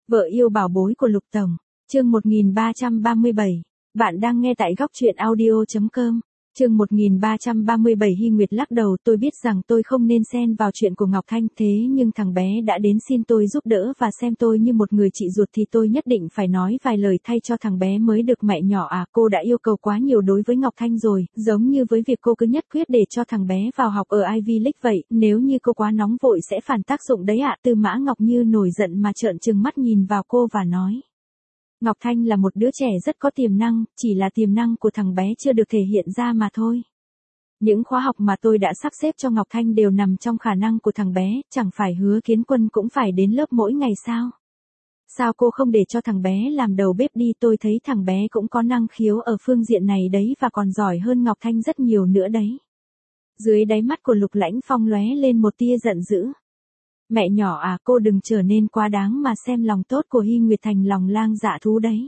Vợ yêu bảo bối của Lục Tổng, chương 1337. Bạn đang nghe tại góc truyện audio.com. Chương 1337. Hy Nguyệt lắc đầu, tôi biết rằng tôi không nên xen vào chuyện của Ngọc Thanh, thế nhưng thằng bé đã đến xin tôi giúp đỡ và xem tôi như một người chị ruột thì tôi nhất định phải nói vài lời thay cho thằng bé mới được. Mẹ nhỏ à, cô đã yêu cầu quá nhiều đối với Ngọc Thanh rồi, giống như với việc cô cứ nhất quyết để cho thằng bé vào học ở Ivy League vậy, nếu như cô quá nóng vội sẽ phản tác dụng đấy ạ. Tư Mã Ngọc Như nổi giận mà trợn trừng mắt nhìn vào cô và nói. Ngọc Thanh là một đứa trẻ rất có tiềm năng, chỉ là tiềm năng của thằng bé chưa được thể hiện ra mà thôi. Những khóa học mà tôi đã sắp xếp cho Ngọc Thanh đều nằm trong khả năng của thằng bé, chẳng phải Hứa Kiến Quân cũng phải đến lớp mỗi ngày sao? Sao cô không để cho thằng bé làm đầu bếp đi? Tôi thấy thằng bé cũng có năng khiếu ở phương diện này đấy và còn giỏi hơn Ngọc Thanh rất nhiều nữa đấy. Dưới đáy mắt của Lục Lãnh Phong lóe lên một tia giận dữ. Mẹ nhỏ à, cô đừng trở nên quá đáng mà xem lòng tốt của Hy Nguyệt thành lòng lang dạ thú đấy.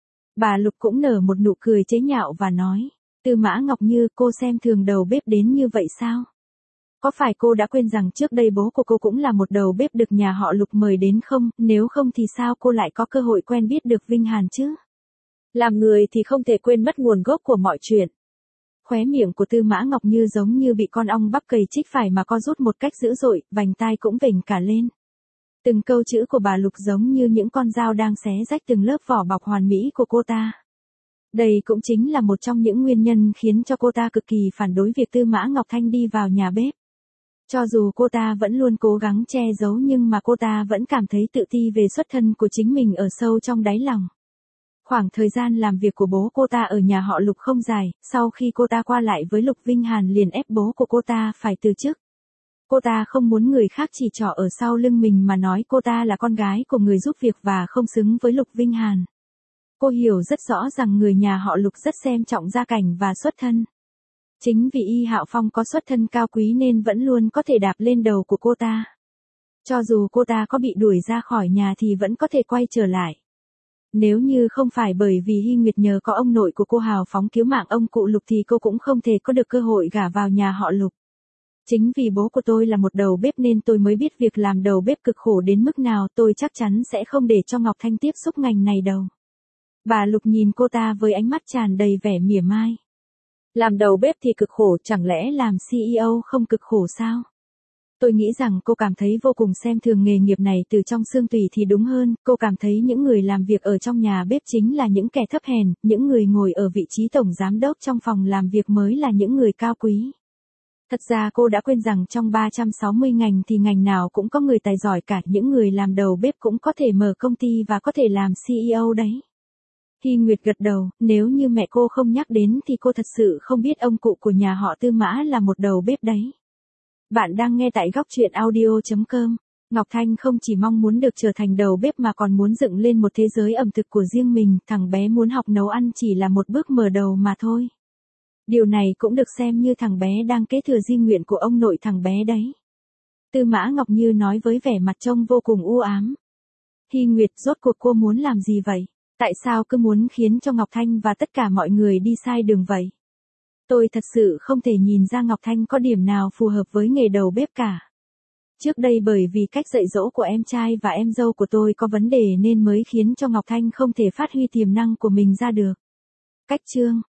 Bà Lục cũng nở một nụ cười chế nhạo và nói, Tư Mã Ngọc Như, cô xem thường đầu bếp đến như vậy sao? Có phải cô đã quên rằng trước đây bố của cô cũng là một đầu bếp được nhà họ Lục mời đến không? Nếu không thì sao cô lại có cơ hội quen biết được Vinh Hàn chứ? Làm người thì không thể quên mất nguồn gốc của mọi chuyện. Khóe miệng của Tư Mã Ngọc Như giống như bị con ong bắp cày chích phải mà co rút một cách dữ dội, vành tai cũng vểnh cả lên. Từng câu chữ của bà Lục giống như những con dao đang xé rách từng lớp vỏ bọc hoàn mỹ của cô ta. Đây cũng chính là một trong những nguyên nhân khiến cho cô ta cực kỳ phản đối việc Tư Mã Ngọc Thanh đi vào nhà bếp. Cho dù cô ta vẫn luôn cố gắng che giấu nhưng mà cô ta vẫn cảm thấy tự ti về xuất thân của chính mình ở sâu trong đáy lòng. Khoảng thời gian làm việc của bố cô ta ở nhà họ Lục không dài, sau khi cô ta qua lại với Lục Vinh Hàn liền ép bố của cô ta phải từ chức. Cô ta không muốn người khác chỉ trỏ ở sau lưng mình mà nói cô ta là con gái của người giúp việc và không xứng với Lục Vinh Hàn. Cô hiểu rất rõ rằng người nhà họ Lục rất xem trọng gia cảnh và xuất thân. Chính vì Y Hạo Phong có xuất thân cao quý nên vẫn luôn có thể đạp lên đầu của cô ta. Cho dù cô ta có bị đuổi ra khỏi nhà thì vẫn có thể quay trở lại. Nếu như không phải bởi vì Hy Nguyệt nhờ có ông nội của cô hào phóng cứu mạng ông cụ Lục thì cô cũng không thể có được cơ hội gả vào nhà họ Lục. Chính vì bố của tôi là một đầu bếp nên tôi mới biết việc làm đầu bếp cực khổ đến mức nào. Tôi chắc chắn sẽ không để cho Ngọc Thanh tiếp xúc ngành này đâu. Bà Lục nhìn cô ta với ánh mắt tràn đầy vẻ mỉa mai. Làm đầu bếp thì cực khổ, chẳng lẽ làm CEO không cực khổ sao? Tôi nghĩ rằng cô cảm thấy vô cùng xem thường nghề nghiệp này từ trong xương tủy thì đúng hơn, cô cảm thấy những người làm việc ở trong nhà bếp chính là những kẻ thấp hèn, những người ngồi ở vị trí tổng giám đốc trong phòng làm việc mới là những người cao quý. Thật ra cô đã quên rằng trong 360 ngành thì ngành nào cũng có người tài giỏi cả, những người làm đầu bếp cũng có thể mở công ty và có thể làm CEO đấy. Hy Nguyệt gật đầu, nếu như mẹ cô không nhắc đến thì cô thật sự không biết ông cụ của nhà họ Tư Mã là một đầu bếp đấy. Bạn đang nghe tại góc truyện audio.com. Ngọc Thanh không chỉ mong muốn được trở thành đầu bếp mà còn muốn dựng lên một thế giới ẩm thực của riêng mình, thằng bé muốn học nấu ăn chỉ là một bước mở đầu mà thôi. Điều này cũng được xem như thằng bé đang kế thừa di nguyện của ông nội thằng bé đấy. Tư Mã Ngọc Như nói với vẻ mặt trông vô cùng u ám. Hy Nguyệt, rốt cuộc cô muốn làm gì vậy? Tại sao cứ muốn khiến cho Ngọc Thanh và tất cả mọi người đi sai đường vậy? Tôi thật sự không thể nhìn ra Ngọc Thanh có điểm nào phù hợp với nghề đầu bếp cả. Trước đây bởi vì cách dạy dỗ của em trai và em dâu của tôi có vấn đề nên mới khiến cho Ngọc Thanh không thể phát huy tiềm năng của mình ra được. Cách chương